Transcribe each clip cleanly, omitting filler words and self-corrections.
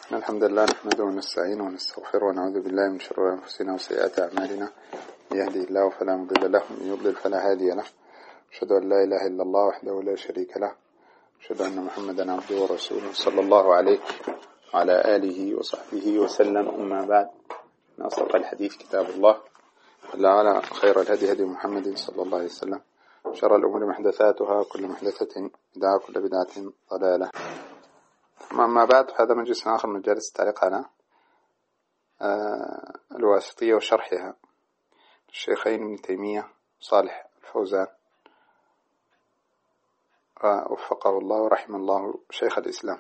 الحمد لله نحمده ونستعينه ونستغفره ونعوذ بالله من شرور أنفسنا وسيئات أعمالنا. من يهدي الله فلا مضل له ومن يضلل فلا هادي له. أشهد أن لا إله إلا الله وحده لا شريك له. أشهد أن محمدا عبده ورسوله صلى الله عليه وعلى آله وصحبه وسلم. أما بعد، من أصدق الحديث كتاب الله، على خير الهدي هدي محمد صلى الله عليه وسلم. شر الأمور محدثاتها، كل محدثة بدعة، كل بدعة ضلالة. أما بعد، هذا مجلس آخر من مجالس التعليق على الواسطية وشرحها الشيخين ابن تيمية صالح الفوزان، وفقه الله ورحم الله شيخ الإسلام.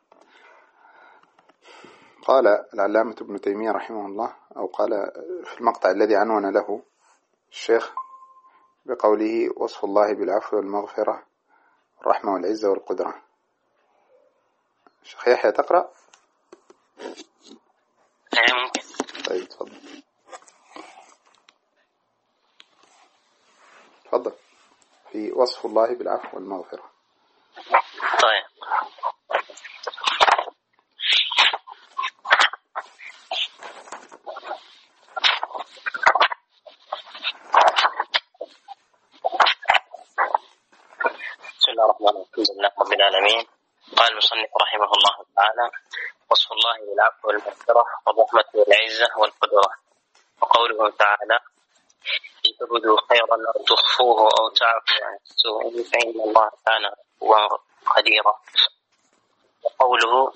قال العلامة ابن تيمية رحمه الله، أو قال في المقطع الذي عنون له الشيخ بقوله: وصف الله بالعفو والمغفرة والرحمة والعزة والقدرة. شيخ يحيى تقرأ؟ ممكن. طيب تفضل في وصف الله بالعفو والمغفرة. طيب، بسم الله الرحمن الرحيم. الحمد لله رب العالمين. قال المصنف رحمه الله تعالى: وصف الله بالعفو والمغفرة والرحمة والعزة والقدرة. وقوله تعالى: إن تبدوا خيرا أو تخفوه أو تعفوا عن السوء فإن الله كان عفوا قديرا. وقوله: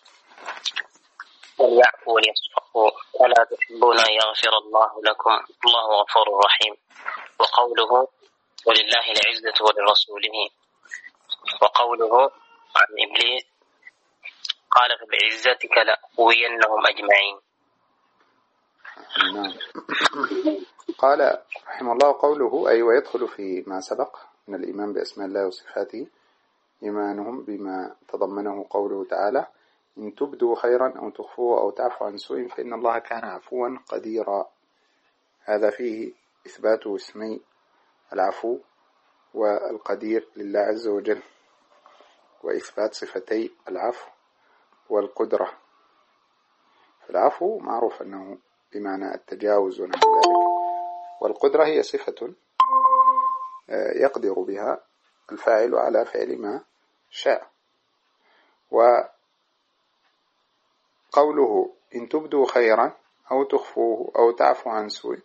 وليعفوا وليصفحوا ألا تحبون أن يغفر الله لكم الله غفور رحيم. وقوله: ولله العزة ولرسوله. وقوله عن إبليس: قال فبعزتك لأغوينهم أجمعين. قال رحمه الله: قوله أي ويدخل في ما سبق من الإيمان بأسماء الله وصفاته إيمانهم بما تضمنه قوله تعالى: إن تبدوا خيرا أو تخفوه أو تعفوا عن سوء فإن الله كان عفوا قديرا. هذا فيه إثبات اسمي العفو والقدير لله عز وجل، وإثبات صفتي العفو والقدرة. فالعفو معروف أنه بمعنى التجاوز ونحو ذلك، والقدرة هي صفة يقدر بها الفاعل على فعل ما شاء. وقوله إن تبدوا خيرا أو تخفوه أو تعفوا عن سوء،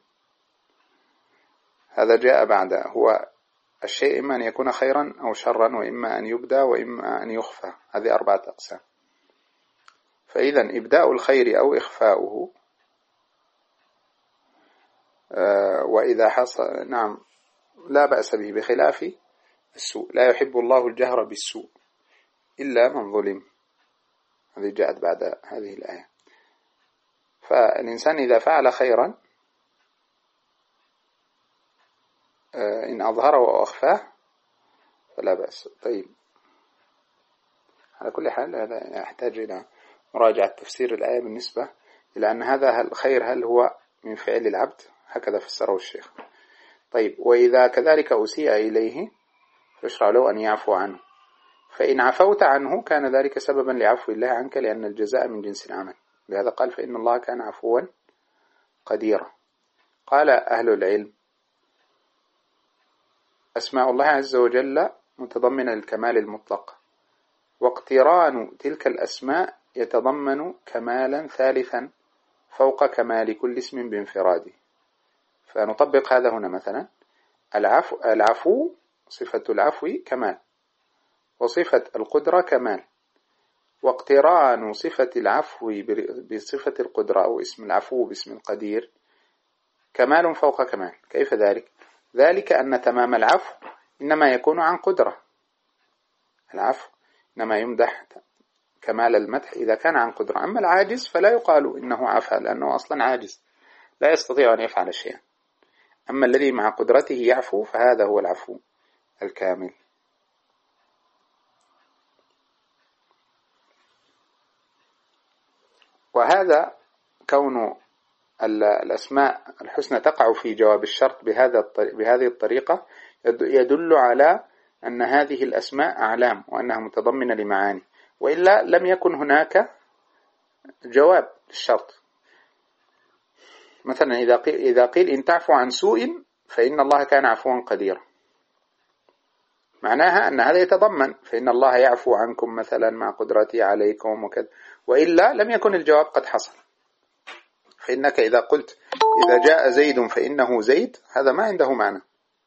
هذا جاء بعد. هو الشيء إما أن يكون خيرا أو شرا، وإما أن يبدى وإما أن يخفى. هذه 4 أقسام. فإذا إبداء الخير أو إخفاؤه، وإذا حصل نعم لا بأس به، بخلاف السوء. لا يحب الله الجهر بالسوء إلا من ظلم. هذه جاءت بعد هذه الآية. فالإنسان إذا فعل خيرا إن أظهره أو أخفاه فلا بأس. طيب، على كل حال هذا يحتاج إلى مراجعة تفسير الآية بالنسبة إلى أن هذا الخير هل هو من فعل العبد، هكذا فسره الشيخ. طيب، وإذا كذلك أسيء إليه فيشرع له أن يعفو عنه، فإن عفوت عنه كان ذلك سببا لعفو الله عنك، لأن الجزاء من جنس العمل. لهذا قال: فإن الله كان عفوا قديرا. قال أهل العلم: أسماء الله عز وجل متضمنة للكمال المطلق، واقتران تلك الأسماء يتضمن كمالا ثالثا فوق كمال كل اسم بانفراده. فنطبق هذا هنا. مثلا العفو صفة العفو كمال، وصفة القدرة كمال، واقتران صفة العفو بصفة القدرة أو اسم العفو باسم القدير كمال فوق كمال. كيف ذلك؟ ذلك أن تمام العفو إنما يكون عن قدرة. العفو إنما يمدح كمال المدح إذا كان عن قدرة. أما العاجز فلا يقال إنه عفا، لأنه أصلا عاجز لا يستطيع أن يفعل شيئا. أما الذي مع قدرته يعفو فهذا هو العفو الكامل. وهذا كون الأسماء الحسنى تقع في جواب الشرط بهذه الطريقة يدل على أن هذه الأسماء أعلام، وأنها متضمنة لمعاني، وإلا لم يكن هناك جواب الشرط. مثلا إذا قيل إن تعفو عن سوء فإن الله كان عفوا قديرا، معناها أن هذا يتضمن فإن الله يعفو عنكم مثلا مع قدرته عليكم وكذا، وإلا لم يكن الجواب قد حصل. فإنك إذا قلت إذا جاء زيد فإنه زيد، هذا ما عنده معنى.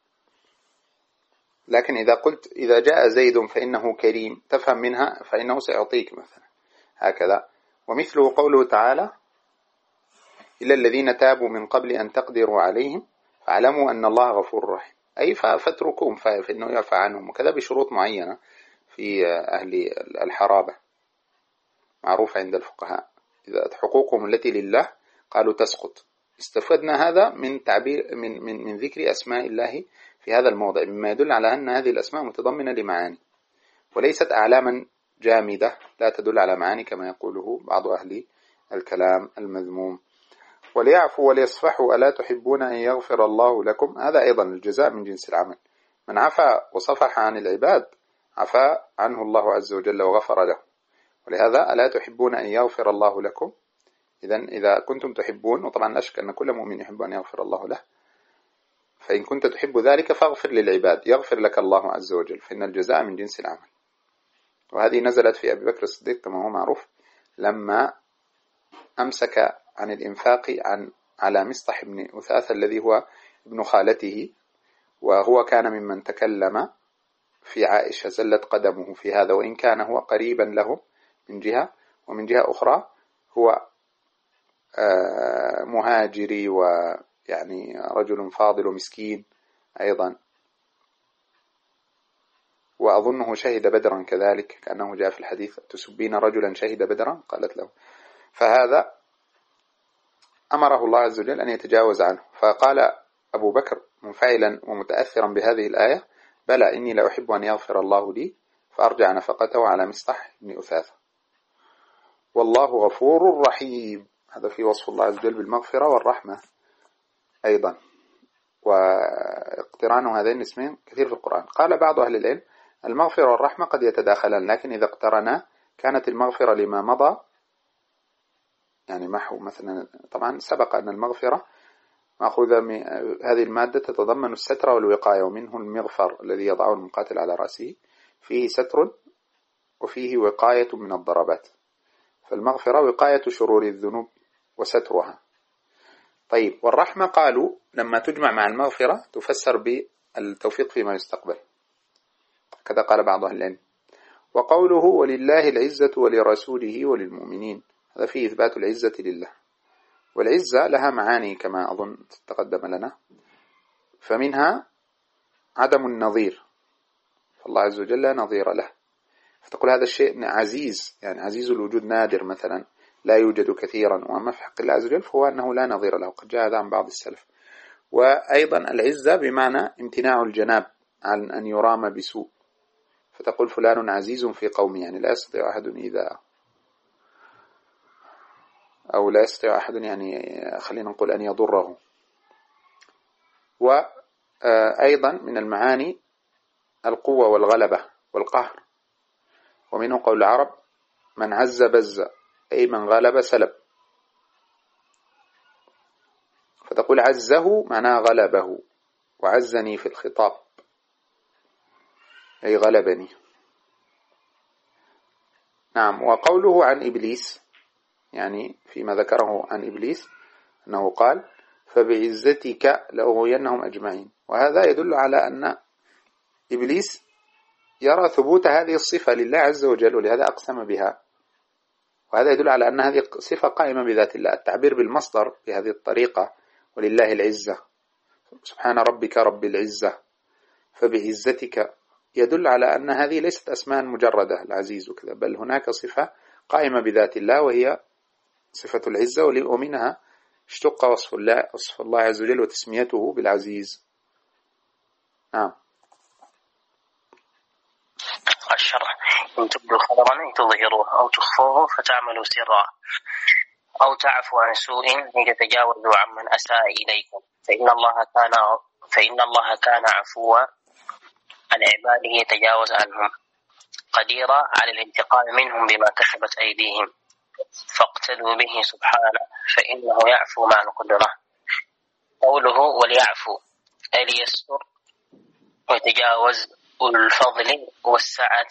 لكن إذا قلت إذا جاء زيد فإنه كريم، تفهم منها فإنه سيعطيك مثلا، هكذا. ومثله قوله تعالى إلا الذين تابوا من قبل أن تقدروا عليهم فاعلموا أن الله غفور رحيم، أي فاتركوهم فإنه يعفى عنهم، وكذا بشروط معينة في أهل الحرابة معروف عند الفقهاء، إذا حقوقهم التي لله قالوا تسقط. استفدنا هذا من تعبير من ذكر أسماء الله في هذا الموضع، مما يدل على أن هذه الأسماء متضمنة لمعاني وليست أعلاما جامدة لا تدل على معاني كما يقوله بعض أهل الكلام المذموم. وليعفوا وليصفحوا ألا تحبون أن يغفر الله لكم، هذا أيضا الجزاء من جنس العمل. من عفا وصفح عن العباد عفا عنه الله عز وجل وغفر له. ولهذا ألا تحبون أن يغفر الله لكم، إذا كنتم تحبون، وطبعا لا شك أن كل مؤمن يحب أن يغفر الله له، فإن كنت تحب ذلك فاغفر للعباد يغفر لك الله عز وجل، فإن الجزاء من جنس العمل. وهذه نزلت في أبي بكر الصديق كما هو معروف، لما أمسك عن الإنفاق على مصطح بن أثاثة الذي هو ابن خالته، وهو كان ممن تكلم في عائشة، زلت قدمه في هذا، وإن كان هو قريبا له من جهة، ومن جهة أخرى هو مهاجري ويعني رجل فاضل ومسكين أيضا، وأظنه شهد بدرا كذلك، كأنه جاء في الحديث تسبين رجلا شهد بدرا، قالت له. فهذا أمره الله عز وجل أن يتجاوز عنه، فقال أبو بكر منفعلا ومتأثرا بهذه الآية بلى إني لا أحب أن يغفر الله لي، فأرجع نفقته على مصطح بن أثاثة. والله غفور رحيم، هذا في وصف الله عز وجل بالمغفرة والرحمة أيضا، واقتران هذين الاسمين كثير في القرآن. قال بعض أهل العلم المغفرة والرحمة قد يتداخلان، لكن إذا اقترنا كانت المغفرة لما مضى، يعني محو مثلا. طبعا سبق أن المغفرة مأخوذة من هذه المادة تتضمن الستر والوقاية، ومنه المغفر الذي يضعه المقاتل على رأسه، فيه ستر وفيه وقاية من الضربات، فالمغفرة وقاية شرور الذنوب وسترها. طيب، والرحمة قالوا لما تجمع مع المغفرة تفسر بالتوفيق فيما يستقبل، كذا قال بعض أهل العلم. وقوله ولله العزة ولرسوله وللمؤمنين، هذا فيه إثبات العزة لله، والعزة لها معاني كما أظن تقدم لنا، فمنها عدم النظير، فالله عز وجل لا نظير له، فتقول هذا الشيء عزيز، يعني عزيز الوجود نادر مثلا لا يوجد كثيرا، وأما في حق الله عز وجل فهو أنه لا نظير له، قد جاء هذا عن بعض السلف. وأيضا العزة بمعنى امتناع الجناب عن أن يرام بسوء، فتقول فلان عزيز في قومه، يعني لا يستطيع أحد إذا، أو لا يستطيع أحد يعني خلينا نقول أن يضره. وأيضا من المعاني القوة والغلبة والقهر، ومنه قول العرب من عز بز، أي من غلب سلب، فتقول عزه معناه غلبه، وعزني في الخطاب أي غلبني. نعم. وقوله عن إبليس، يعني فيما ذكره عن إبليس أنه قال فبعزتك لأغوينهم أجمعين، وهذا يدل على أن إبليس يرى ثبوت هذه الصفة لله عز وجل، ولهذا أقسم بها، وهذا يدل على أن هذه صفة قائمة بذات الله. التعبير بالمصدر بهذه الطريقة ولله العزة، سبحان ربك رب العزة فبعزتك، يدل على أن هذه ليست أسماء مجردة العزيز وكذا، بل هناك صفة قائمة بذات الله وهي صفة العزة، ومنها اشتق وصف الله عز وجل وتسميته بالعزيز. نعم. الشرح إن تبدوا خيرا تظهروه أو تخفوه فتعملوا سرا أو تعفو عن سوء لتتجاوزوا عمن أساء إليكم، فإن الله كان عفوا عن عباده يتجاوز عنهم قديرا على الانتقام منهم بما كسبت أيديهم، فاقتدوا به سبحانه فإنه يعفو مع القدرة. قوله وليعفو أي ليستر ويتجاوز الفضل والسعة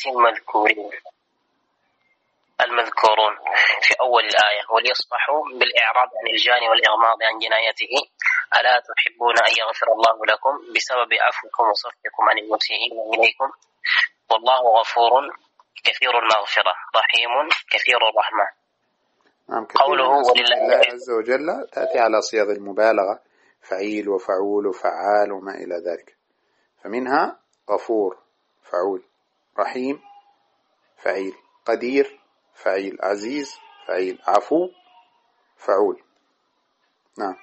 المذكورون في أول الآية، وليصفحوا بالإعراض عن الجاني والإغماض عن جنايته. ألا تحبون أن يغفر الله لكم بسبب عفوكم وصفحكم عن المسيئين إليكم والله غفور كثير المغفرة رحيم كثير الرحمة. نعم، قوله ولله الله عز وجل تأتي على صيغ المبالغة، فعيل وفعول وفعال وما إلى ذلك، فمنها غفور فعول، رحيم فعيل، قدير فعيل، عزيز فعيل، عفو فعول. نعم.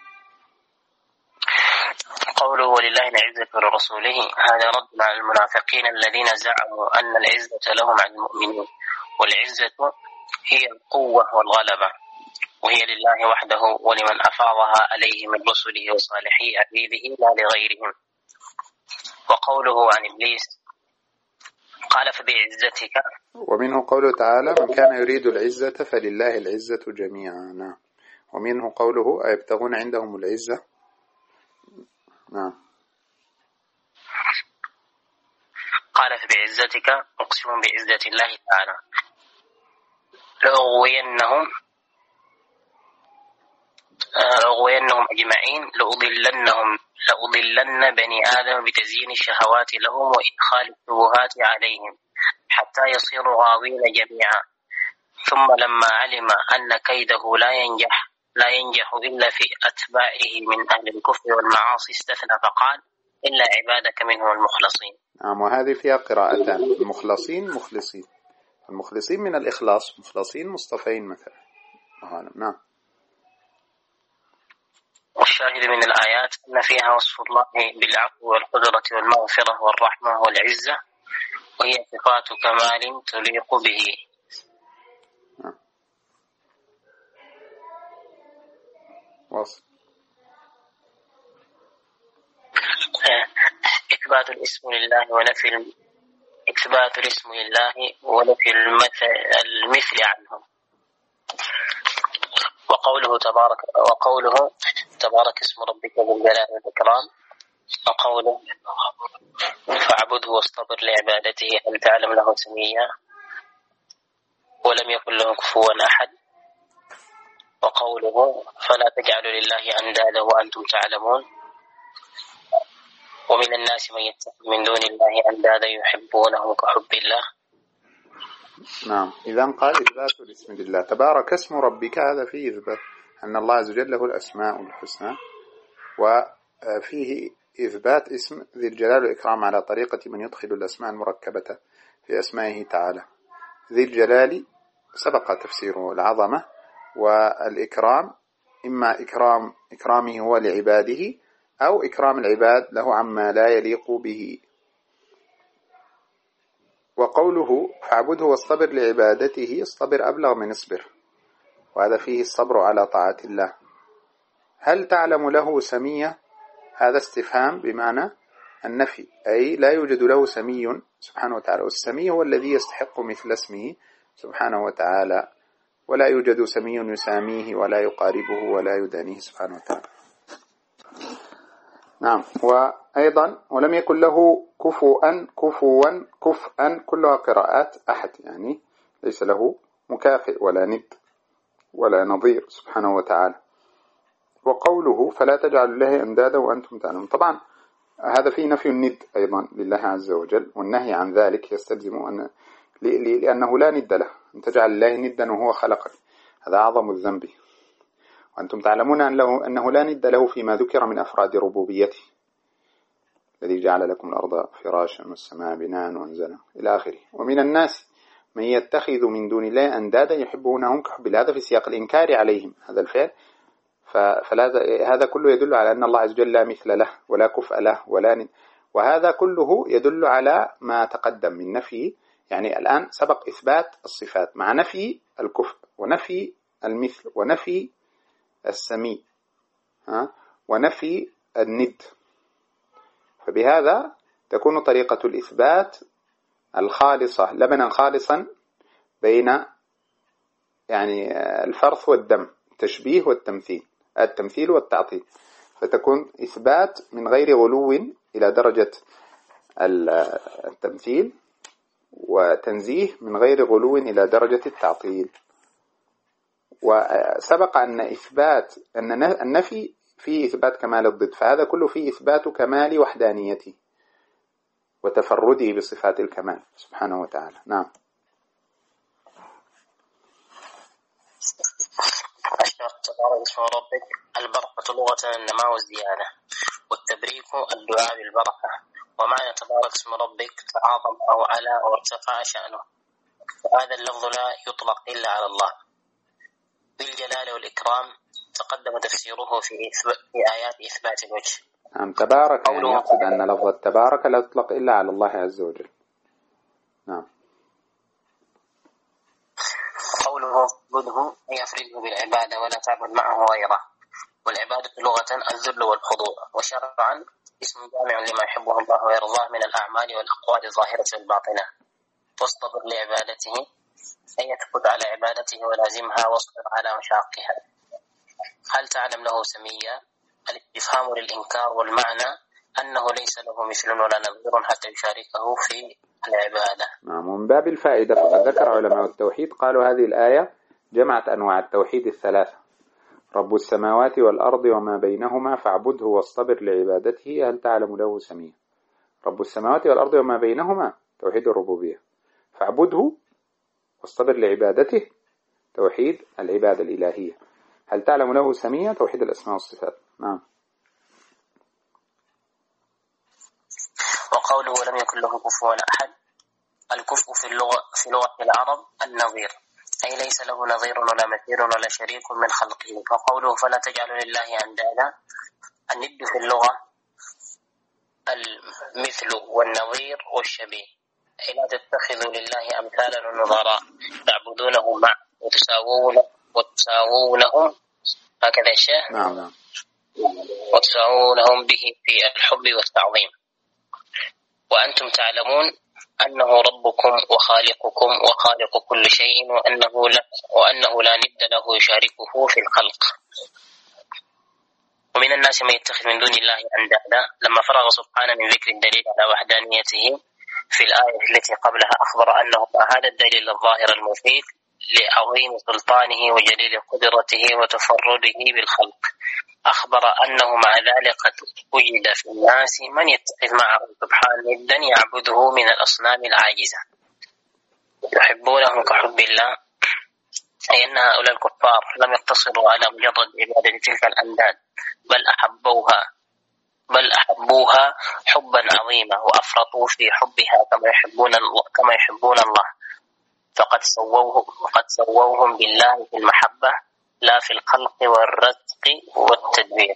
قوله ولله العزة ولرسوله هذا رد على المنافقين الذين زعموا أن العزة لهم على المؤمنين، والعزة هي القوة والغلبة، وهي لله وحده ولمن أفاضها عليه من رسله وصالحي عبيده لا لغيرهم. وقوله عن إبليس قال فبعزتك، ومنه قوله تعالى من كان يريد العزة فلله العزة جميعا. نعم. ومنه قوله أيبتغون عندهم العزة. نعم. قال فبعزتك أقسم بعزة الله تعالى لأغوينهم أجمعين لأضلن بني آدم بتزيين الشهوات لهم وإدخال الشبهات عليهم حتى يصيروا غاوين جميعا. ثم لما علم أن كيده لا ينجح إلا في أتباعه من أهل الكفر والمعاصي استثنى فقال إلا عبادك منهم المخلصين. نعم. وهذه فيها قراءتان، المخلصين مخلصين، المخلصين من الإخلاص، مخلصين مصطفين مثلا. نعم. والشاهد من الآيات أن فيها وصف الله بالعفو والقدرة والمغفرة والرحمة والعزة، وهي صفات كمال تليق به. وصف إثبات الاسم لله ونفي المثل عنه. وقوله تبارك اسم ربك ذو الجلال والإكرام. وقوله فاعبده واصطبر لعبادته هل تعلم له سميا ولم يكن له كفوا أحد. وقوله فلا تجعلوا لله أندادا وأنتم تعلمون. ومن الناس من يتخذ من دون الله أندادا يحبونهم كحب الله. نعم. إذن قال إثبات الاسم لله تبارك اسم ربك، هذا فيه إثبات أن الله عز وجل له الأسماء الحسنى، وفيه إثبات اسم ذي الجلال والإكرام على طريقة من يدخل الأسماء المركبة في أسمائه تعالى. ذي الجلال سبق تفسيره العظمة، والإكرام إما إكرامه هو لعباده أو إكرام العباد له عما لا يليق به. وقوله فاعبده واصطبر لعبادته، اصطبر أبلغ من اصبر، وهذا فيه الصبر على طاعة الله. هل تعلم له سمية؟ هذا استفهام بمعنى النفي، أي لا يوجد له سمي سبحانه وتعالى، والسمي هو الذي يستحق مثل اسمه سبحانه وتعالى، ولا يوجد سمي يساميه ولا يقاربه ولا يدانيه سبحانه وتعالى. نعم. وأيضا ولم يكن له كفوا كفءا، كلها قراءات أحد، يعني ليس له مكافئ ولا ند ولا نظير سبحانه وتعالى. وقوله فلا تجعلوا الله أندادا وأنتم تعلمون، طبعا هذا فيه نفي الند أيضا لله عز وجل، والنهي عن ذلك يستلزم أن لأنه لا ند له، أن تجعل الله ندا وهو خلقك، هذا أعظم الذنب. وأنتم تعلمون أنه لا ند له فيما ذكر من أفراد ربوبيته، الذي جعل لكم الأرض فراشا والسماء بناء وأنزلا إلى آخره. ومن الناس من يتخذ من دون الله أندادا يحبونهم كحب الله، هذا في سياق الإنكار عليهم هذا الفعل، فهذا كله يدل على أن الله عز وجل لا مثل له ولا كفء له ولا ند، وهذا كله يدل على ما تقدم من نفي. يعني الآن سبق إثبات الصفات مع نفي الكفء ونفي المثل ونفي السمي ونفي الند، فبهذا تكون طريقة الإثبات الخالصة لبنا خالصا بين يعني الفرث والدم، التشبيه والتمثيل، التمثيل والتعطيل، فتكون إثبات من غير غلو إلى درجة التمثيل، وتنزيه من غير غلو إلى درجة التعطيل. وسبق أن النفي فيه إثبات كمال الضد، فهذا كله فيه إثبات كمال وحدانيته وتفرده بصفات الكمال سبحانه وتعالى. نعم. أشهر تبارك اسم ربك البركة لغة النماء والزيادة، والتبريك الدعاء بالبركة. ومعنى تبارك اسم ربك تعاظم أو على أو ارتفع شأنه، وهذا اللفظ لا يطلق إلا على الله بالجلال والإكرام. تقدم تفسيره في آيات إثبات الوجه. نعم. تبارك يعني يقصد أن لفظ التبارك لا يطلق إلا على الله عز وجل. نعم. قوله اعبده يفرده بالعبادة ولا تعبد معه غيره. والعبادة لغة الذل والخضوع، وشرعا اسم جامع لما يحبه الله ويرضاه من الأعمال والأقوال الظاهرة والباطنة. واصطبر لعبادته أن يثبت على عبادته ولازمها واصبر على مشاقها. هل تعلم له سميا؟ الاستفهام للإنكار، والمعنى أنه ليس له مثل ولا نظير حتى يشاركه في العبادة. نعم. ومن باب الفائدة فقد ذكر علماء التوحيد قالوا هذه الآية جمعت أنواع التوحيد الثلاثة: رب السماوات والأرض وما بينهما فاعبده واصطبر لعبادته هل تعلم له سميا. رب السماوات والأرض وما بينهما توحيد الربوبية، فاعبده واصطبر لعبادته توحيد العبادة الإلهية، هل تعلم له سميا توحيد الأسماء والصفات. نعم. وقوله لم يكن له كفوا أحد، الكفء في لغة العرب النظير، أي ليس له نظير ولا مثير ولا شريك من خلقه. وقوله فلا تجعلوا لله أندادا، الند في اللغة المثل والنظير والشبيه، أي لا تتخذوا لله أمثالا ونظراء تعبدونه مع وتساوونهم هكذا الشيء. نعم. وتساوونهم به في الحب والتعظيم. وأنتم تعلمون أنه ربكم وخالقكم وخالق كل شيء، وأنه لا ند له يشاركه في الخلق. ومن الناس من يتخذ من دون الله أندادا. لما فرغ سبحانه من ذكر الدليل على وحدانيته في الآية التي قبلها أخبر أنه هذا الدليل الظاهر المفيد لعظيم سلطانه وجليل قدرته وتفرده بالخلق، أخبر أنه مع ذلك قد وجد في الناس من يتخذ معه سبحانه ندا يعبده من الأصنام العاجزة يحبونهم كحب الله، أي أن هؤلاء الكفار لم يقتصروا على مجرد عبادة تلك الأنداد، بل أحبوها حبا عظيما وأفرطوا في حبها كما يحبون الله، فقد سووهم بالله في المحبة لا في الخلق والرزق والتدبير.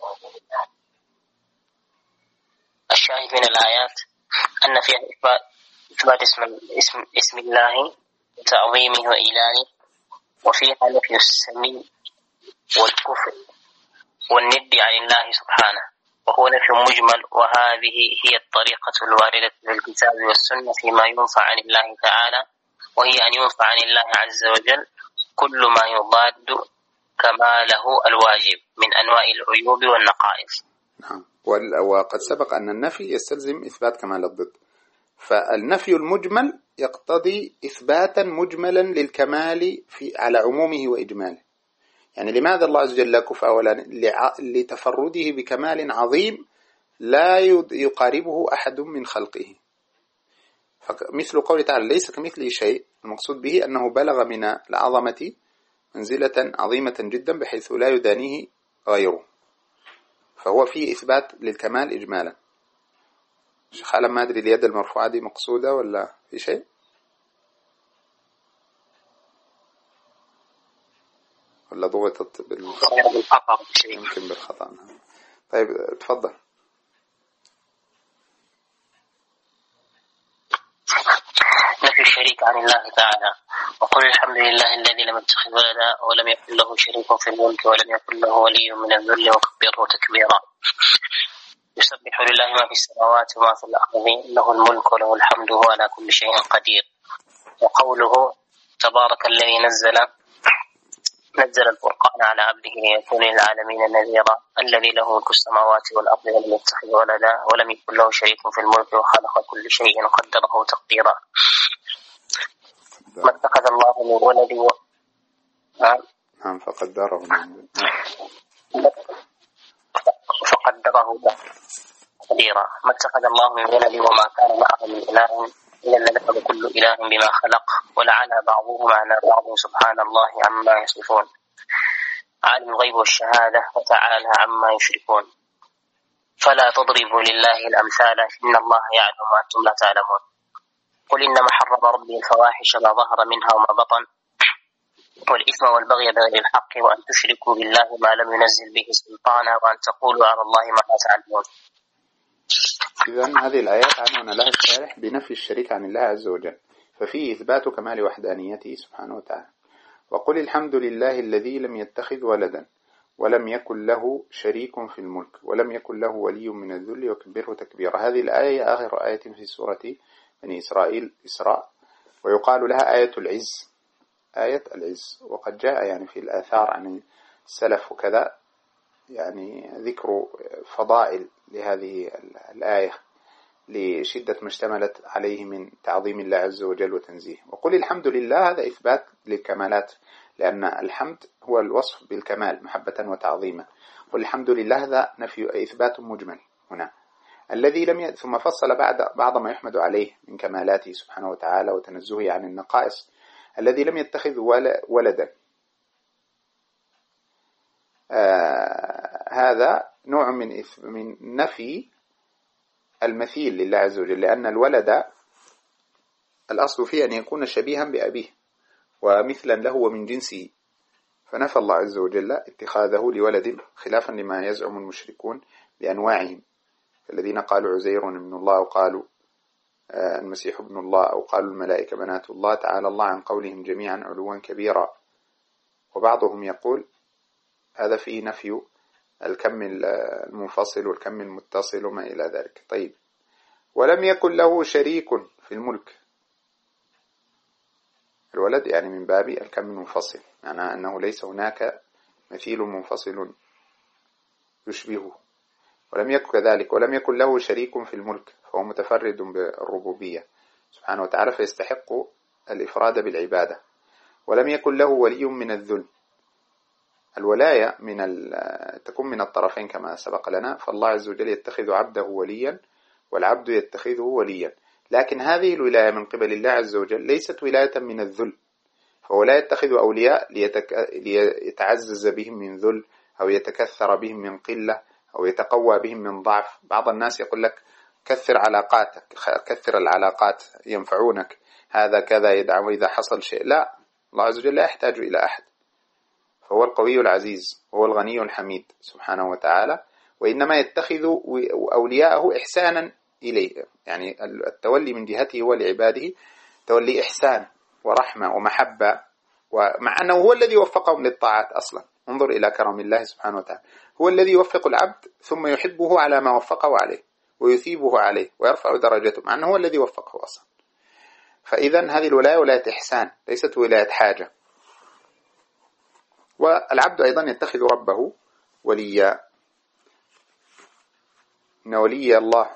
الشاهد من الآيات أن فيها إثبات اسم الله تعظيمه وإلهه، وفيها نفي السمي والكفر والند عن الله سبحانه، وهو نفي مجمل. وهذه هي الطريقة الواردة في الكتاب والسنة فيما ينفع عن الله تعالى، وهي أن ينفع عن الله عز وجل كل ما يضاد كماله الواجب من أنواع العيوب والنقائص. نعم. وقد سبق أن النفي يستلزم إثبات كمال الضد، فالنفي المجمل يقتضي إثباتا مجملا للكمال على عمومه وإجماله. يعني لماذا الله عز وجل لا كفء ولا لتفرده بكمال عظيم لا يقاربه أحد من خلقه، مثل قوله تعالى ليس كمثله شيء، المقصود به أنه بلغ من العظمة منزلة عظيمة جدا بحيث لا يدانيه غيره، فهو فيه إثبات للكمال إجمالا. شيخ عالم ما أدري اليد المرفوعة دي مقصودة ولا في شيء، ولا ضغطت بالخطأ؟ يمكن بالخطأ. طيب تفضل. نفي الشريك عن الله تعالى. وقل الحمد لله الذي لم يتخذ ولدا ولم يكن له شريك في الملك ولم يكن له ولي من الذل وكبره تكبيرا. يسبح لله ما في السماوات وما في الأرض له الملك وله الحمد وهو على كل شيء قدير. وقوله تبارك الذي نزل نزل الفرقان على عبده ليكون للعالمين نذيرا الذي له ملك السماوات والأرض ولم يتخذ ولدا ولم يكن له شريك في الملك وخلق كل شيء وقدره تقديرا. ما اتخذ الله من ولد نعم فقدره تقديرا. ما اتخذ الله من ولد وما كان معه من إله إلا لذهب كل إله بما خلق ولعلى بعضهم على بعض سبحان الله عما يصفون. عالم الغيب والشهادة وتعالى عما يشركون. فلا تضربوا لله الأمثال إن الله يعلم وأنتم لا تعلمون. قل إنما حرم ربي الفواحش ما ظهر منها وما بطن والإثم والبغي بغير الحق وأن تشركوا بالله ما لم ينزل به سلطانا وأن تقولوا على الله ما لا تعلمون. إذن هذه الآيات عنوان لها الشارح بنفي الشريك عن الله عز وجل، ففيه إثبات كمال وحدانيته سبحانه وتعالى. وقل الحمد لله الذي لم يتخذ ولدا ولم يكن له شريك في الملك ولم يكن له ولي من الذل وكبره تكبيرا. هذه الآية آخر آية في سورة بني إسرائيل إسراء، ويقال لها آية العز، آية العز. وقد جاء يعني في الآثار عن السلف وكذا يعني ذكر فضائل لهذه الآية لشدة ما اشتملت عليه من تعظيم الله عز وجل وتنزيه. وقل الحمد لله هذا إثبات للكمالات، لأن الحمد هو الوصف بالكمال محبة وتعظيما. قل الحمد لله هذا نفي إثبات مجمل هنا. الذي لم ثم فصل بعض ما يحمد عليه من كمالاته سبحانه وتعالى وتنزهه عن النقائص. الذي لم يتخذ ولدا هذا نوع من نفي المثيل لله عز وجل، لأن الولد الأصل فيه أن يكون شبيها بأبيه ومثلا له ومن جنسه، فنفى الله عز وجل اتخاذه لولد خلافا لما يزعم المشركون بأنواعهم، الذين قالوا عزير ابن الله وقالوا المسيح ابن الله أو قالوا الملائكة بنات الله، تعالى الله عن قولهم جميعا علوا كبيرا. وبعضهم يقول هذا فيه نفي الكم المنفصل والكم المتصل وما إلى ذلك. طيب، ولم يكن له شريك في الملك، الولد يعني من باب الكم المنفصل، معناه أنه ليس هناك مثيل منفصل يشبهه. ولم يكن كذلك، ولم يكن له شريك في الملك، فهو متفرد بالربوبية سبحانه وتعالى فيستحق الإفراد بالعبادة. ولم يكن له ولي من الذل، الولاية تكون من الطرفين كما سبق لنا، فالله عز وجل يتخذ عبده وليا والعبد يتخذه وليا، لكن هذه الولاية من قبل الله عز وجل ليست ولاية من الذل، فهو لا يتخذ أولياء ليتعزز بهم من ذل أو يتكثر بهم من قلة أو يتقوى بهم من ضعف. بعض الناس يقول لك كثر علاقاتك، كثر العلاقات ينفعونك، هذا كذا يدعم إذا حصل شيء. لا، الله عز وجل لا يحتاج إلى أحد، فهو القوي العزيز وهو الغني الحميد سبحانه وتعالى، وإنما يتخذ أولياءه إحسانا إليه، يعني التولي من جهته هو لعباده تولي إحسان ورحمة ومحبة، ومع أنه هو الذي وفقهم للطاعات أصلا. انظر إلى كرم الله سبحانه وتعالى، هو الذي يوفق العبد ثم يحبه على ما وفقه عليه ويثيبه عليه ويرفع درجته، مع أنه هو الذي وفقه أصلا. فإذا هذه الولاية ولاية إحسان ليست ولاية حاجة. والعبد أيضا يتخذ ربه وليا، إن ولي الله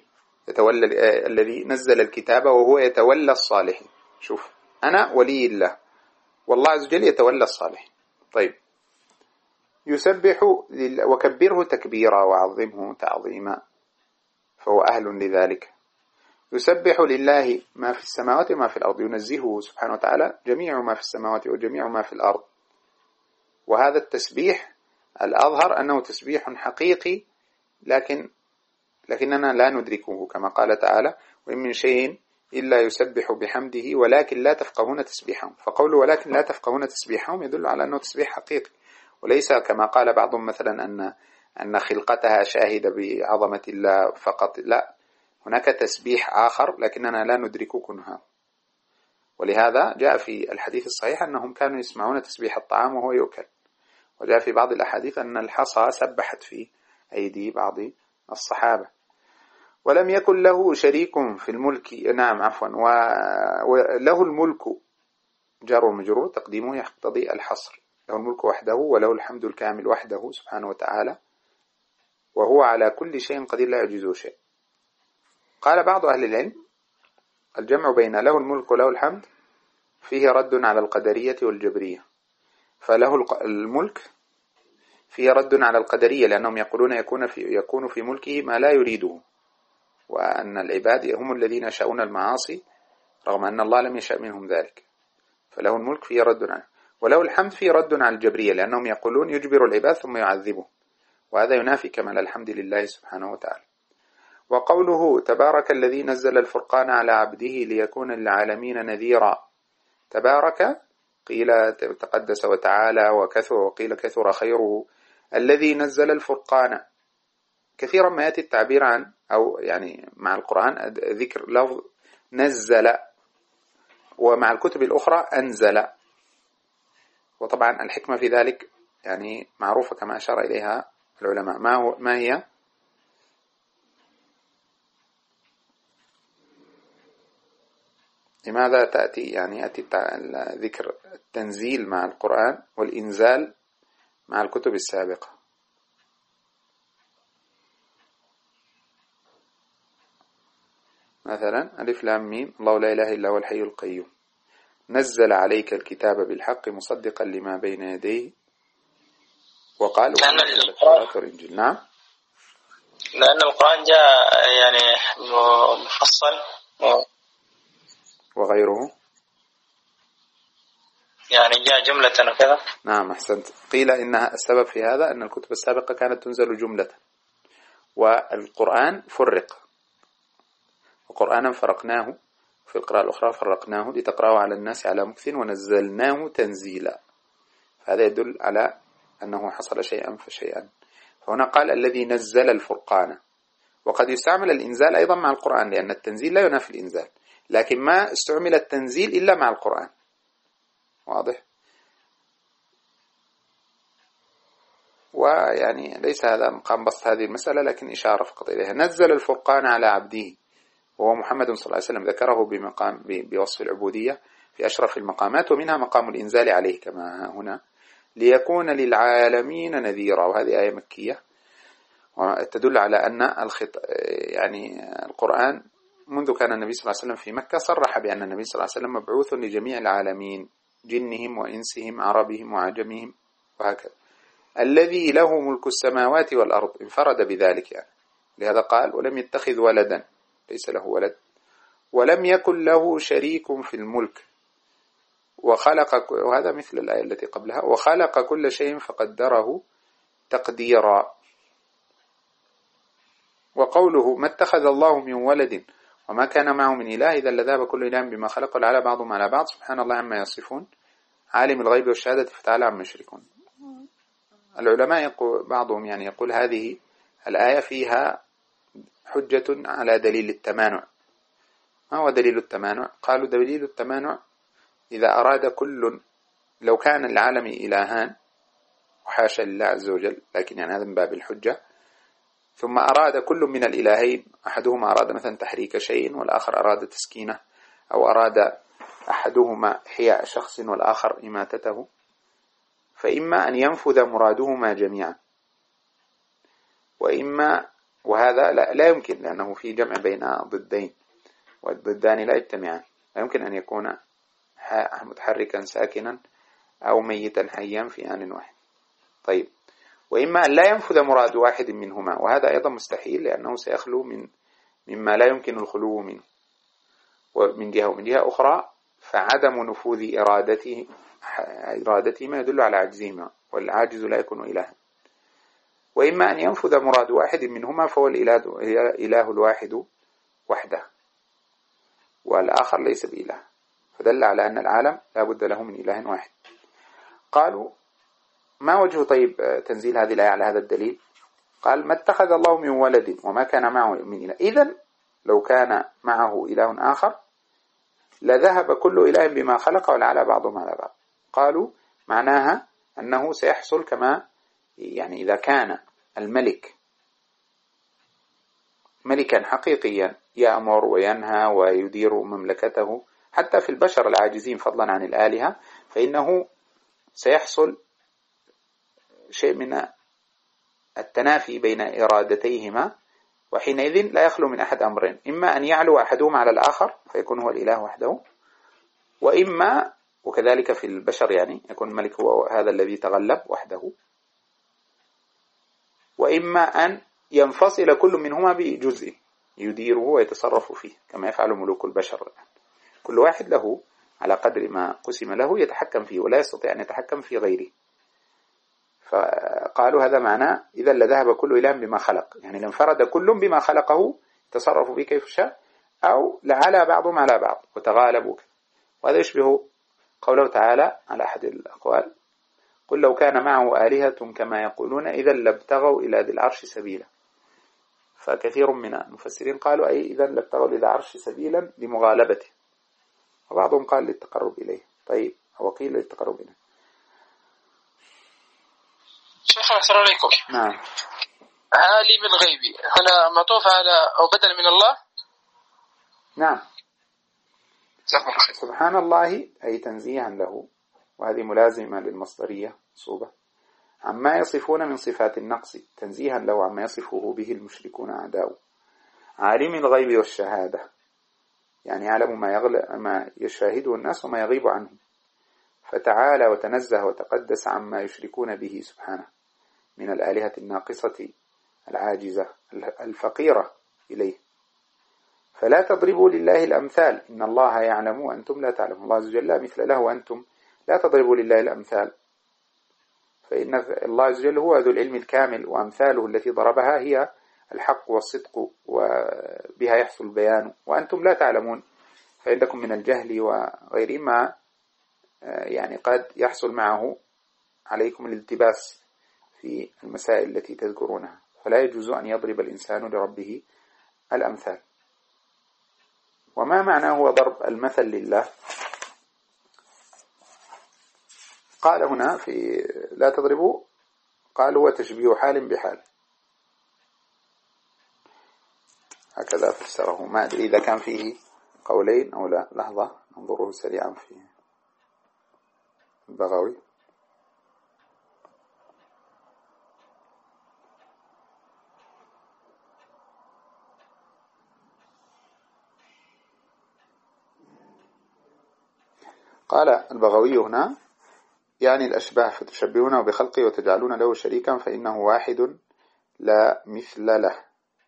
الذي نزل الكتاب وهو يتولى الصالحين. شوف، أنا ولي الله والله عز وجل يتولى الصالحين. طيب، يسبح وكبره تكبيرا وعظمه تعظيما، فهو أهل لذلك. يسبح لله ما في السماوات وما في الأرض، ينزهه سبحانه وتعالى جميع ما في السماوات وجميع ما في الأرض. وهذا التسبيح الأظهر أنه تسبيح حقيقي، لكننا لا ندركه، كما قال تعالى: وإن من شيء إلا يسبح بحمده ولكن لا تفقهون تسبيحهم. فقوله ولكن لا تفقهون تسبيحهم يدل على أنه تسبيح حقيقي، وليس كما قال بعضهم مثلا أن خلقتها شاهدة بعظمة الله فقط. لا، هناك تسبيح آخر لكننا لا ندرك كنها. ولهذا جاء في الحديث الصحيح أنهم كانوا يسمعون تسبيح الطعام وهو يؤكل، وجاء في بعض الأحاديث أن الحصى سبحت في أيدي بعض الصحابة. ولم يكن له شريك في الملك، نعم عفوا، وله الملك جار ومجرور تقديمه يقتضي الحصر، له الملك وحده وله الحمد الكامل وحده سبحانه وتعالى، وهو على كل شيء قدير لا يعجزه شيء. قال بعض أهل العلم الجمع بين له الملك وله الحمد فيه رد على القدرية والجبرية. فله الملك فيه رد على القدرية، لأنهم يقولون يكون في ملكه ما لا يريده، وأن العباد هم الذين يشاءون المعاصي رغم أن الله لم يشاء منهم ذلك. فله الملك فيه رد عنه. وله الحمد فيه رد على الجبرية، لأنهم يقولون يجبر العباد ثم يعذبه، وهذا ينافي كمال الحمد لله سبحانه وتعالى. وقوله تبارك الذي نزل الفرقان على عبده ليكون للعالمين نذيرا، تبارك قيل تقدس وتعالى وكثر، وقيل كثر خيره. الذي نزل الفرقان، كثيرا ما يأتي التعبير عن أو يعني مع القرآن ذكر لفظ نزل، ومع الكتب الأخرى أنزل. وطبعا الحكمة في ذلك يعني معروفة كما أشار إليها العلماء. ما هي؟ لماذا يأتي ذكر التنزيل مع القرآن والإنزال مع الكتب السابقة؟ مثلا ألف لام ميم، الله لا إله إلا هو الحي القيوم، نزل عليك الكتاب بالحق مصدقا لما بين يديه، وقال والإنجيل. نعم، لأن القرآن جاء يعني مفصل وغيره يعني جاء جملة وكذا. نعم أحسنت. قيل إنها السبب في هذا أن الكتب السابقة كانت تنزل جملة، والقرآن فرق، وقرآنا فرقناه في القراءة الأخرى فرقناه لتقرأه على الناس على مكث ونزلناه تنزيلا. فهذا يدل على أنه حصل شيئا فشيئا. فهنا قال الذي نزل الفرقان. وقد يستعمل الإنزال أيضا مع القرآن، لأن التنزيل لا ينافي الإنزال، لكن ما استعمل التنزيل إلا مع القرآن. واضح؟ ويعني ليس هذا مقام بسط هذه المسألة، لكن إشارة فقط إليها. نزل الفرقان على عبده، وهو محمد صلى الله عليه وسلم، ذكره بوصف العبودية في أشرف المقامات، ومنها مقام الإنزال عليه كما هنا، ليكون للعالمين نذيرا. وهذه آية مكية وتدل على أن يعني القرآن منذ كان النبي صلى الله عليه وسلم في مكة صرح بأن النبي صلى الله عليه وسلم مبعوث لجميع العالمين، جنهم وإنسهم عربهم وعجمهم وهكذا. الذي له ملك السماوات والأرض، انفرد بذلك يعني. لهذا قال ولم يتخذ ولدا، ليس له ولد، ولم يكن له شريك في الملك، وخلق، وهذا مثل الآية التي قبلها، وخلق كل شيء فقدره تقديرا. وقوله ما اتخذ الله من ولد وما كان معه من إله إذا لذهب كل إله بما خلق لعلى بعضهم على بعض سبحان الله عما يصفون عالم الغيب والشهادة فتعالى عما يشركون. العلماء بعضهم يعني يقول هذه الآية فيها حجة على دليل التمانع. ما هو دليل التمانع؟ قالوا دليل التمانع إذا أراد كل، لو كان العالم إلهان وحاشا لله عز وجل، لكن يعني هذا من باب الحجة، ثم أراد كل من الإلهين، أحدهما أراد مثلا تحريك شيء والآخر أراد تسكينه، أو أراد أحدهما إحياء شخص والآخر إماتته، فإما أن ينفذ مرادهما جميعا، وإما، وهذا لا يمكن، لأنه في جمع بين ضدين والضدان لا يجتمعان، لا يمكن أن يكون متحركا ساكنا أو ميتا حيا في آن واحد. طيب، وإما أن لا ينفذ مراد واحد منهما، وهذا أيضا مستحيل، لأنه سيخلو مما لا يمكن الخلو منه. ومن جهة، ومن جهة أخرى فعدم نفوذ إرادتهما يدل على عجزهما، والعاجز لا يكون إلها. وإما أن ينفذ مراد واحد منهما فهو الإله الواحد وحده، والآخر ليس بإله، فدل على أن العالم لا بد له من إله واحد. قالوا ما وجه طيب تنزيل هذه الآية على هذا الدليل؟ قال ما اتخذ الله من ولد وما كان معه من إله. إذن لو كان معه إله آخر لذهب كل إله بما خلق ولعلى بعضهم على بعض. قالوا معناها أنه سيحصل كما يعني إذا كان الملك ملكا حقيقيا يأمر وينهى ويدير مملكته حتى في البشر العاجزين فضلا عن الآلهة، فإنه سيحصل شيء من التنافي بين إرادتيهما، وحينئذ لا يخلو من أحد أمرين: إما أن يعلو أحدهما على الآخر فيكون هو الإله وحده، وإما، وكذلك في البشر يعني يكون الملك هو هذا الذي تغلب وحده، وإما أن ينفصل كل منهما بجزء يديره ويتصرف فيه كما يفعل ملوك البشر. كل واحد له على قدر ما قسم له يتحكم فيه، ولا يستطيع أن يتحكم في غيره. فقالوا هذا معناه إذا لذهب كل إله بما خلق، يعني لانفرد كل بما خلقه تصرفوا به كيف شاء، أو لعلى بعضهم على بعض وتغالبوا. وهذا يشبه قوله تعالى على أحد الأقوال: قل لو كان معه آلهة كما يقولون إذا لابتغوا إلى ذي العرش سبيلا. فكثير من المفسرين قالوا أي إذا لابتغوا إلى ذي العرش سبيلا لمغالبته، وبعضهم قال للتقرب إليه. طيب، أو قيل للتقرب إليه. شيخنا أحسن عليكم. نعم. عالم الغيب هنا معطوف على أو بدل من الله؟ نعم. سبحان الله أي تنزيها له، وهذه ملازمة للمصدرية صوبة، عما يصفون من صفات النقص، تنزيها له عما يصفه به المشركون أعداؤه. عالم الغيب والشهادة يعني يعلم ما يشاهده الناس وما يغيب عنه، فتعالى وتنزه وتقدس عما يشركون به سبحانه من الآلهة الناقصة العاجزة الفقيرة إليه. فلا تضربوا لله الأمثال إن الله يعلم وأنتم لا تعلمون. الله عز وجل لا مثل له وأنتم لا تضربوا لله الأمثال، فإن الله عز وجل هو ذو العلم الكامل، وأمثاله التي ضربها هي الحق والصدق وبها يحصل البيان، وأنتم لا تعلمون فعندكم من الجهل وغير ما يعني قد يحصل معه عليكم الالتباس في المسائل التي تذكرونها، فلا يجوز أن يضرب الإنسان لربه الأمثال. وما معناه هو ضرب المثل لله؟ قال هنا في لا تضربوا، قال هو تشبيه حال بحال، هكذا فسره. ما أدري إذا كان فيه قولين أو لا، لحظة انظره سريعا في البغوي. قال البغوي هنا يعني الأشباه، فتشبهونه بخلقه وتجعلون له شريكا فإنه واحد لا مثل له.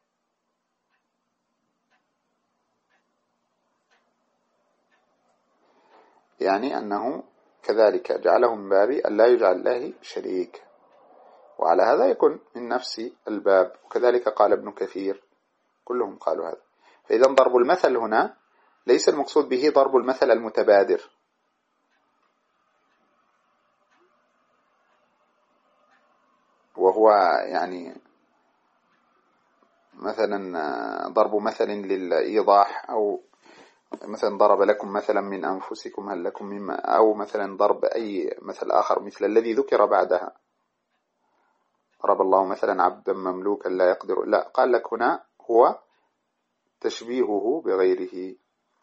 يعني أنه كذلك جعله من باب أن لا يجعل له شريك، وعلى هذا يكون من نفس الباب. وكذلك قال ابن كثير، كلهم قالوا هذا. فإذا ضرب المثل هنا ليس المقصود به ضرب المثل المتبادر، وهو يعني مثلا ضرب مثل للإيضاح، أو مثلا ضرب لكم مثلا من أنفسكم هل لكم مما، أو مثلا ضرب أي مثل آخر مثل الذي ذكر بعدها، ضرب الله مثلا عبدا مملوكا لا يقدر. لا، قال لك هنا هو تشبيهه بغيره.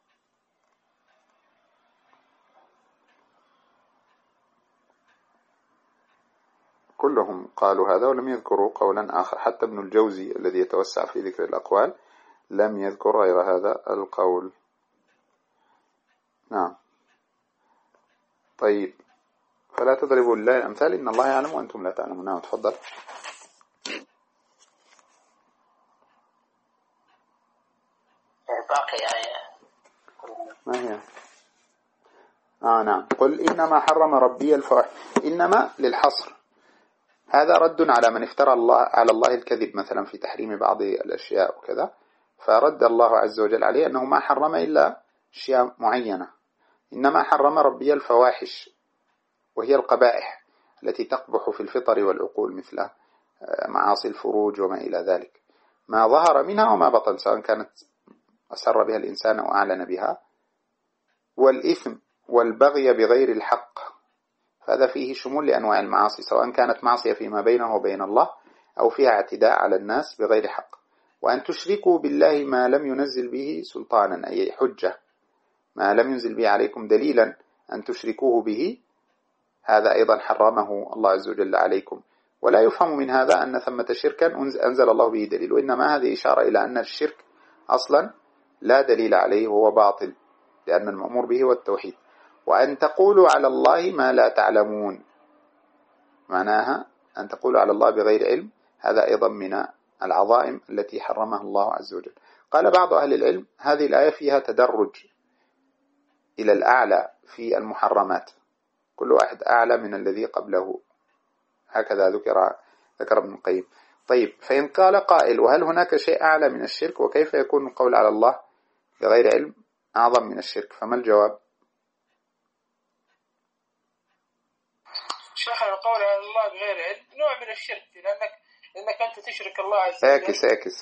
كلهم قالوا هذا ولم يذكروا قولا آخر، حتى ابن الجوزي الذي يتوسع في ذكر الأقوال لم يذكر غير هذا القول. نعم. طيب، فلا تضربوا لله الأمثال إن الله يعلم وأنتم لا تعلمون. نعم، تفضل. باقي آية ما هي؟ نعم. قل إنما حرم ربي الفواحش. إنما للحصر، هذا رد على من افترى على الله الكذب مثلا في تحريم بعض الأشياء وكذا، فرد الله عز وجل عليه أنه ما حرم إلا أشياء معينة. إنما حرم ربي الفواحش، وهي القبائح التي تقبح في الفطر والعقول، مثل معاصي الفروج وما إلى ذلك، ما ظهر منها وما بطن، سواء كانت أسر بها الإنسان أو أعلن بها، والإثم والبغي بغير الحق، هذا فيه شمول لأنواع المعاصي، سواء كانت معصية فيما بينه وبين الله أو فيها اعتداء على الناس بغير حق. وأن تشركوا بالله ما لم ينزل به سلطانا، أي حجة، ما لم ينزل به عليكم دليلا أن تشركوه به، هذا أيضا حرمه الله عز وجل عليكم. ولا يفهم من هذا أن ثمة شركا أنزل الله به دليل، وإنما هذه إشارة إلى أن الشرك أصلا لا دليل عليه وهو باطل، لأن المأمور به هو التوحيد. وأن تقولوا على الله ما لا تعلمون، معناها أن تقولوا على الله بغير علم، هذا أيضا من العظائم التي حرمها الله عز وجل. قال بعض أهل العلم هذه الآية فيها تدرج إلى الأعلى في المحرمات، كل واحد أعلى من الذي قبله، هكذا ذكر ابن القيم. طيب، فإن قال قائل وهل هناك شيء أعلى من الشرك، وكيف يكون القول على الله بغير علم أعظم من الشرك؟ فما الجواب؟ شيخ القول على الله بغير علم نوع من الشرك، لأنك أنت تشرك الله عز وجل. اعكس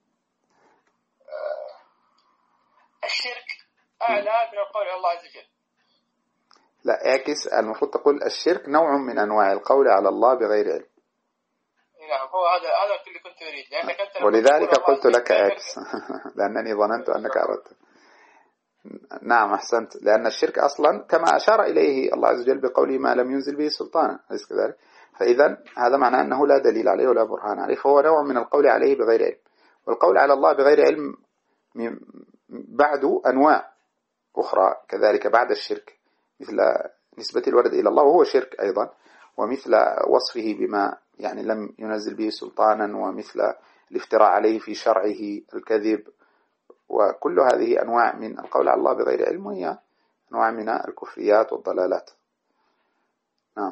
الشرك أعلى من القول على الله عز وجل. لا، اعكس، المفروض تقول الشرك نوع من أنواع القول على الله بغير علم. نعم، هو هذا اللي كنت أريد، لأنك أنت ولذلك قلت لك اعكس لأنني ظننت أنك أردت. نعم، أحسنت، لأن الشرك أصلا كما أشار إليه الله عز وجل بقوله ما لم ينزل به سلطانا، أليس كذلك؟ فإذا هذا معناه أنه لا دليل عليه ولا برهان عليه، فهو نوع من القول عليه بغير علم. والقول على الله بغير علم بعد أنواع أخرى كذلك بعد الشرك، مثل نسبة الولد إلى الله وهو شرك أيضا، ومثل وصفه بما يعني لم ينزل به سلطانا، ومثل الافتراء عليه في شرعه، الكذب، وكل هذه أنواع من القول على الله بغير علم، وهي أنواع من الكفريات والضلالات. نعم.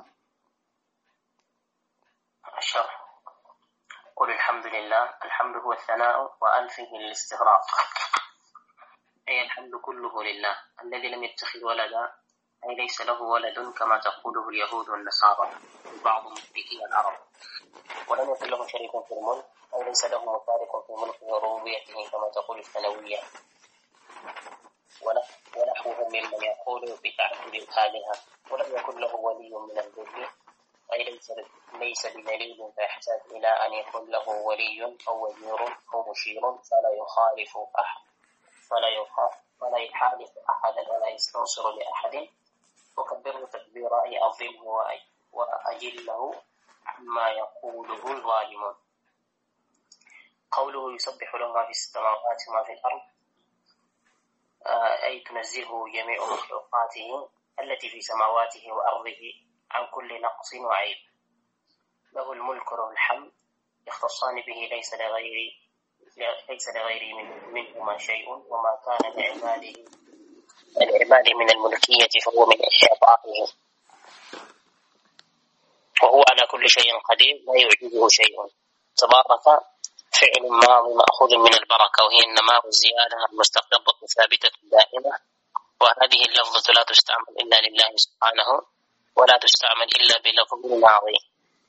الشرح: قل الحمد لله. الحمد هو الثناء وأنفه الاستغراق، أي الحمد كله لله الذي لم يتخذ ولدا، أي ليس له ولد كما تقوله اليهود والنصارى وبعض مشركي العرب، ولم يكن له شريك في الملك، أي ليس له مشارك في ملكه وربوبيته كما تقول الثانوية ونحوه ممن يقول بتعدد الآلهة، ولم يكن له ولي من الذل، أي ليس بدليل فيحتاج إلى أن يكون له ولي أو وزير أو مشير، فلا يخالف أحدا ولا يستنصر لأحد. وكبره تكبيرا، أي أعظمه وأجله عما يقوله الظالمون. قوله يسبح له ما في السماوات وما في الأرض، أي تنزهه جميع مخلوقاته التي في سماواته وأرضه عن كل نقص وعيب. له الملك وله الحمد، يختصان به ليس لغيره منهما شيء، وما كان لعباده من الملكية فهو من إعطائه، وهو على كل شيء قدير لا يعجزه شيء. تبارك فعل ماضي مأخوذ من البركة، وهي النماء والزيادة المستقرة ثابتة دائمة، وهذه اللفظة لا تستعمل إلا لله سبحانه، ولا تستعمل إلا بلفظ ماضي.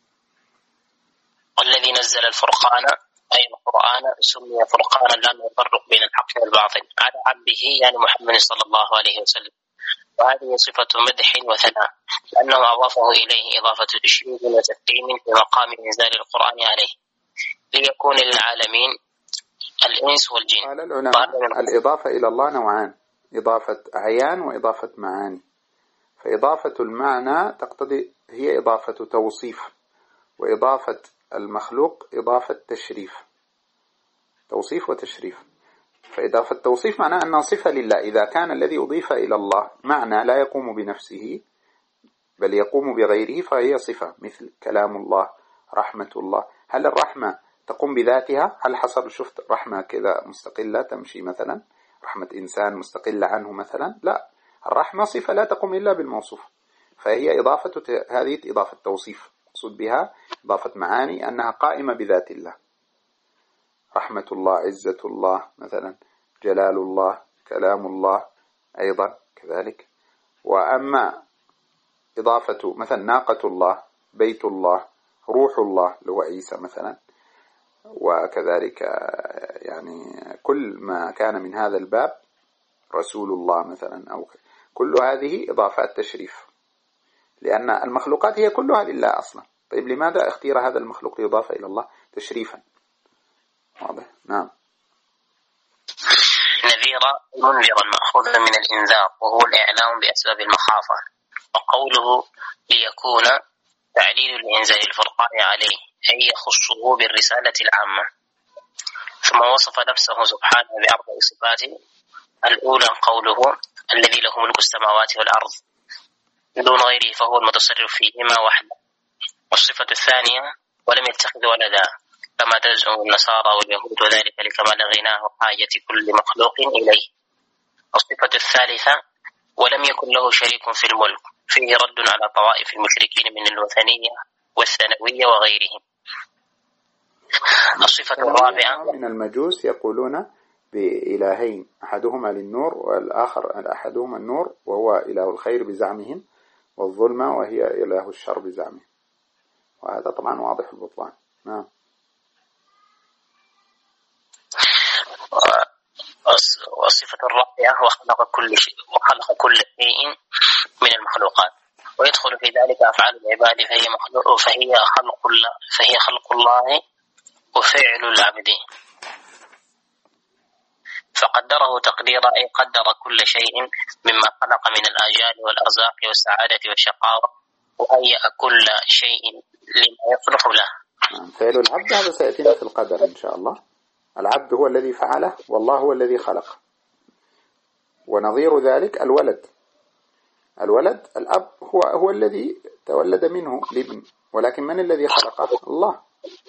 والذي نزل الفرقان، أي القرآن، سمي فرقانا لأنه يفرق بين الحق والباطل على عبده يعني محمد صلى الله عليه وسلم، وهذه صفة مدح وثناء، لأنه أضافه إليه إضافة تشريف وتكريم في مقام إنزال القرآن عليه ليكون للعالمين الإنس والجن. قال العلماء الإضافة إلى الله نوعان: إضافة أعيان وإضافة معاني. فإضافة المعنى تقتضي هي إضافة توصيف، وإضافة المخلوق إضافة تشريف، توصيف وتشريف. فإضافة التوصيف معناه أنها صفة لله، إذا كان الذي أضيف إلى الله معنى لا يقوم بنفسه بل يقوم بغيره فهي صفة، مثل كلام الله، رحمة الله. هل الرحمة تقوم بذاتها؟ هل حصل شفت رحمة كذا مستقلة تمشي مثلا، رحمة إنسان مستقلة عنه مثلا؟ لا، الرحمة صفة لا تقوم إلا بالموصوف، فهي إضافة، هذه إضافة توصيف، مقصود بها إضافة معاني أنها قائمة بذات الله، رحمة الله، عزة الله مثلا، جلال الله، كلام الله أيضا كذلك. وأما إضافة مثلا ناقة الله، بيت الله، روح الله لو عيسى مثلا، وكذلك يعني كل ما كان من هذا الباب، رسول الله مثلا، أو كل هذه إضافات تشريف، لأن المخلوقات هي كلها لله أصلا. طيب لماذا اختير هذا المخلوق ليضاف إلى الله تشريفا؟ واضح؟ نعم. نذيرا منذرا مأخوذا من الإنذار، وهو الإعلام بأسباب المخافة. وقوله ليكون تعليل لإنزال الفرقان البقاء عليه، أي يخصه بالرسالة العامة. ثم وصف نفسه سبحانه بأربع صفات. الأولى قوله الذي له ملك السماوات والأرض دون غيره فهو المتصرف فيهما وحده. والصفة الثانية ولم يتخذ ولدا كما تزعم النصارى واليهود، وذلك لكمال غناه وحاجة كل مخلوق إليه. الصفة الثالثة ولم يكن له شريك في الملك، فيه رد على طوائف المشركين من الوثنية والثانوية وغيرهم. الصفة الرابعة من المجوس يقولون بإلهين، أحدهما للنور والآخر أحدهما النور وهو إله الخير بزعمهم، والظلمة وهي إله الشر بزعمهم، وهذا طبعا واضح البطلان. نعم. والصفة الرابعة وخلق كل شيء من المخلوقات، ويدخل في ذلك أفعال العباد، فهي خلق الله وفعل العبد. فقدره تقديرا، أي قدر كل شيء مما خلق من الآجال والأرزاق والسعادة والشقاوة، وهيأ كل شيء لما يصلح له. فعل العبد هذا سيأتينا في القدر إن شاء الله. العبد هو الذي فعله والله هو الذي خلقه. ونظير ذلك الولد الأب هو الذي تولد منه الابن، ولكن من الذي خلقه؟ الله.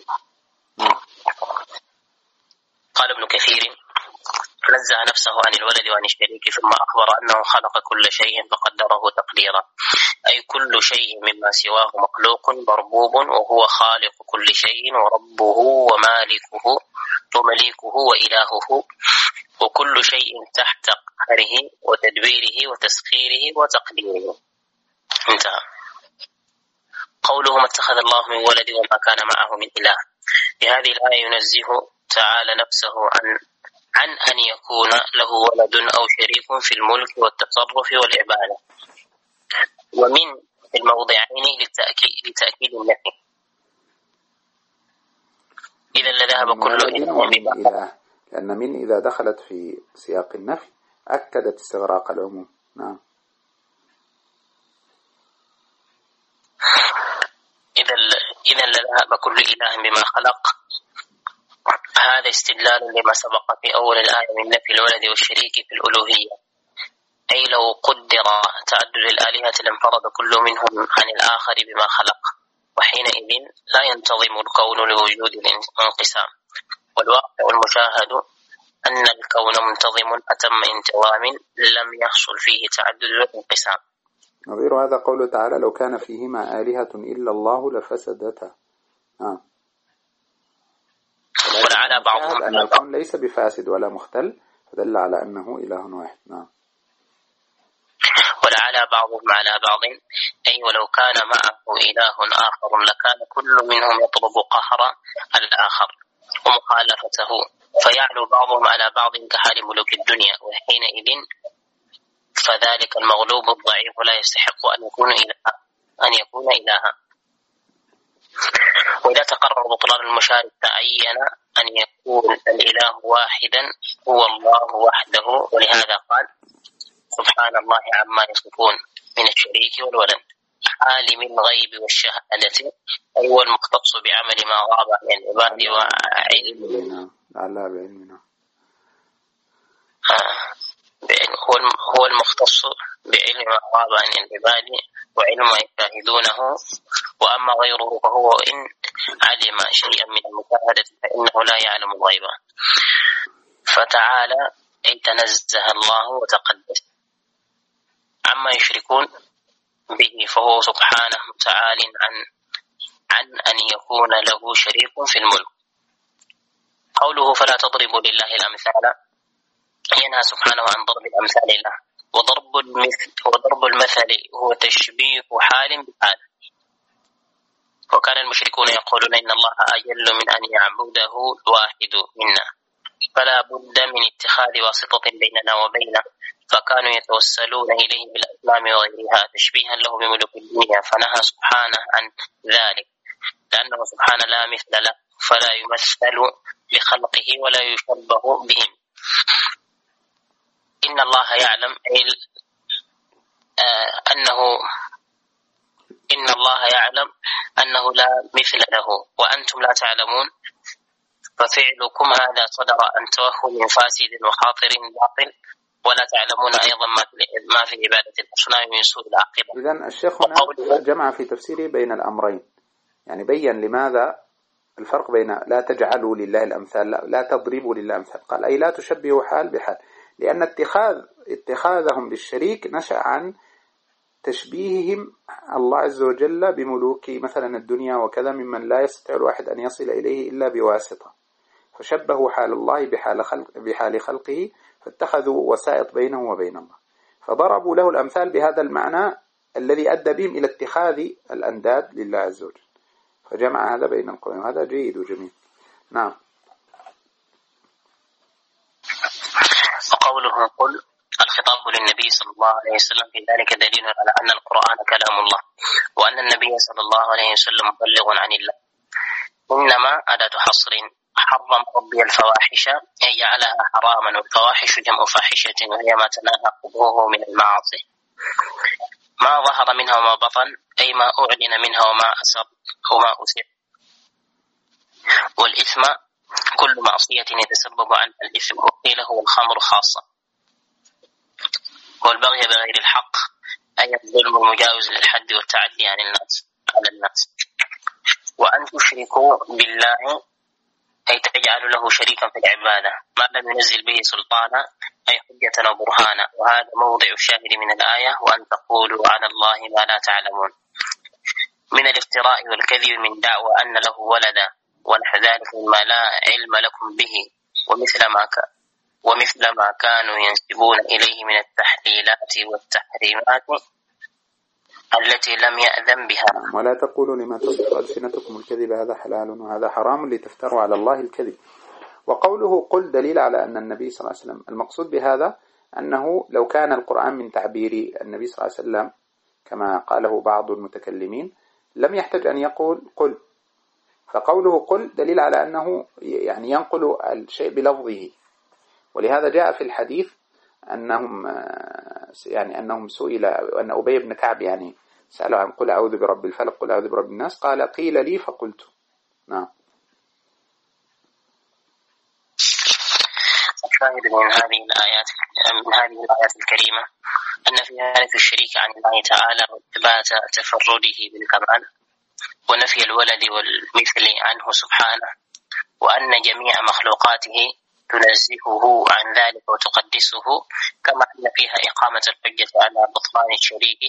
قال ابن كثير نزه نفسه عن الولد وعن الشريك، ثم أخبر أنه خلق كل شيء فقدره تقديرا، أي كل شيء مما سواه مخلوق مربوب، وهو خالق كل شيء وربه ومليكه وإلهه، وكل شيء تحت قهره وتدبيره وتسخيره وتقديره. انتهى. قوله ما اتخذ الله من ولد وما كان معه من إله. بهذه الآية ينزه تعالى نفسه عن أن يكون له ولد أو شريك في الملك والتصرف والعبادة، ومن الموضعين لتأكيد النفي. إذا لذهب كل إله، لأن من إذا دخلت في سياق النفي أكدت استغراق العموم. نعم. إذا لذهب كل إله بما خلق. هذا استدلال لما سبق في أول الآية من نفي الولد والشريك في الألوهية، أي لو قدر تعدد الآلهة لانفرد كل منهم عن الآخر بما خلق، وحينئذ لا ينتظم الكون لوجود الانقسام. والواقع المشاهد أن الكون منتظم أتم انتظام لم يحصل فيه تعدد والانقسام. نظير هذا قوله تعالى لو كان فيهما آلهة إلا الله لفسدتا. ولعلى بعضهم أن الكون ليس بفاسد ولا مختل، فدل على أنه إله واحد. نعم. ولعلى بعضهم على بعض، أي ولو كان معه إله آخر لكان كل منهم يطلب قهر الآخر ومخالفته، فيعلو بعضهم على بعض كحال ملوك الدنيا، وحينئذ فذلك المغلوب الضعيف لا يستحق أن يكون إلها. وإذا تقرر بطلان المشارك تعين أن يكون الإله واحدا هو الله وحده، ولهذا قال سبحان الله عما يصفون من الشريك والولد، عالم الغيب والشهادة، أي هو المختص بعمل ما غاب عن العباد وعلمه. هو المختص بعلم ما غاب عن العباد وعلم ما يشاهدونه، وأما غيره فهو إن علم شيئا من المشاهدة فإنه لا يعلم الغيب. فتعالى أي تنزه الله وتقدس عما يشركون به، فهو سبحانه متعال عن أن يكون له شريك في الملك. قوله فلا تضربوا لله الأمثال، ينهى سبحانه عن ضرب الأمثال له، وضرب المثل هو تشبيه حال بحال. وكان المشركون يقولون إن الله أجل من أن يعبده الواحد منا، فلا بد من اتخاذ واسطة بيننا وبينه، فكانوا يتوسلون إليه بالأسلام وغيرها تشبيها له بملوك الدنيا، فنهى سبحانه عن ذلك لأنه سبحانه لا مثل له، فلا يمثل بخلقه ولا يشبه بهم. إن الله يعلم فإن الله يعلم أنه لا مثل له وأنتم لا تعلمون، ففعلكم هذا صدر أن توهوا من فاسد وخاطر باطل، ولا تعلمون أيضا ما في عبادة الأصنام من سوء العاقبة. إذن الشيخ هنا جمع في تفسيره بين الأمرين، يعني بين لماذا الفرق بين لا تجعلوا لله الأمثال، لا تضربوا لله الأمثال، قال أي لا تشبهوا حال بحال، لأن اتخاذهم للشريك نشأ عن تشبيههم الله عز وجل بملوك مثلا الدنيا وكذا، ممن لا يستطيع الواحد أن يصل إليه إلا بواسطة، فشبهوا حال الله بحال خلقه، فاتخذوا وسائط بينه وبين الله، فضربوا له الأمثال بهذا المعنى الذي أدى بهم إلى اتخاذ الأنداد لله عز وجل، فجمع هذا بين القولين، وهذا جيد وجميل. نعم. وقوله قل الخطاب للنبي صلى الله عليه وسلم في ذلك دليل على أن القرآن كلام الله، وأن النبي صلى الله عليه وسلم مبلغ عن الله، إنما أداة حصر. حرم ربي الفواحش أي جعلها حراما، والفواحش جمع فاحشة وهي ما تناهى قبوه من المعاصي، ما ظهر منها وما بطن، أي ما أعلن منها وما أسر وما أسر. والإثم كل معصية يتسبب عنها الإثم، وقيل هو الخمر خاصة. والبغي بغير الحق أي الظلم المجاوز للحد والتعدي على الناس. وأن تشركوا بالله أي تجعلوا له شريكا في العبادة ما لم ينزل به سلطانا أي حجة وبرهانا، وهذا موضع الشاهد من الآية وأن تقولوا على الله ما لا تعلمون، من الافتراء والكذب من دعوى أن له ولدا ونحو ذلك مما لا علم لكم به، ومثل ما كانوا ينسبون إليه من التحليلات والتحريمات التي لم يأذن بها. ولا تقولوا لما تصف ألسنتكم الكذب هذا حلال وهذا حرام لتفتروا على الله الكذب. وقوله قل دليل على أن النبي صلى الله عليه وسلم المقصود بهذا أنه لو كان القرآن من تعبير النبي صلى الله عليه وسلم كما قاله بعض المتكلمين لم يحتاج أن يقول قل، فقوله قل دليل على أنه يعني ينقل الشيء بلفظه. ولهذا جاء في الحديث أنهم سئل، أن أبي بن كعب يعني سألوا عن قل أعوذ برب الفلق قل أعوذ برب الناس، قال قيل لي فقلت. نعم. الشاهد من هذه الآيات الكريمة أن في ذلك الشريك عن الله تعالى وإثبات تفرده بالكمال ونفي الولد والمثل عنه سبحانه، وأن جميع مخلوقاته تنزهه عن ذلك وتقدسه، كما أن فيها إقامة الحجة على بطلان الشريك،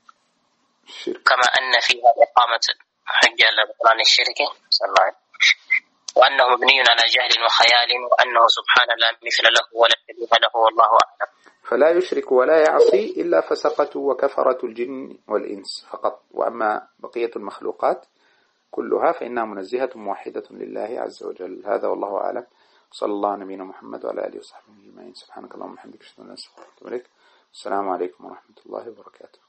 وأنه مبني على جهل وخيال، وأنه سبحانه لا مثل له ولا شبيه له، والله أعلم. فلا يشرك ولا يعصي إلا فسقة وكفرة الجن والإنس فقط، وأما بقية المخلوقات كلها فإنها منزهة موحدة لله عز وجل. هذا والله أعلم. صلى الله على نبينا محمد وعلى آله وصحبه أجمعين. سبحانك اللهم وبحمدك أشهد أن لا إله إلا أنت أستغفرك وأتوب إليك. السلام عليكم ورحمة الله وبركاته.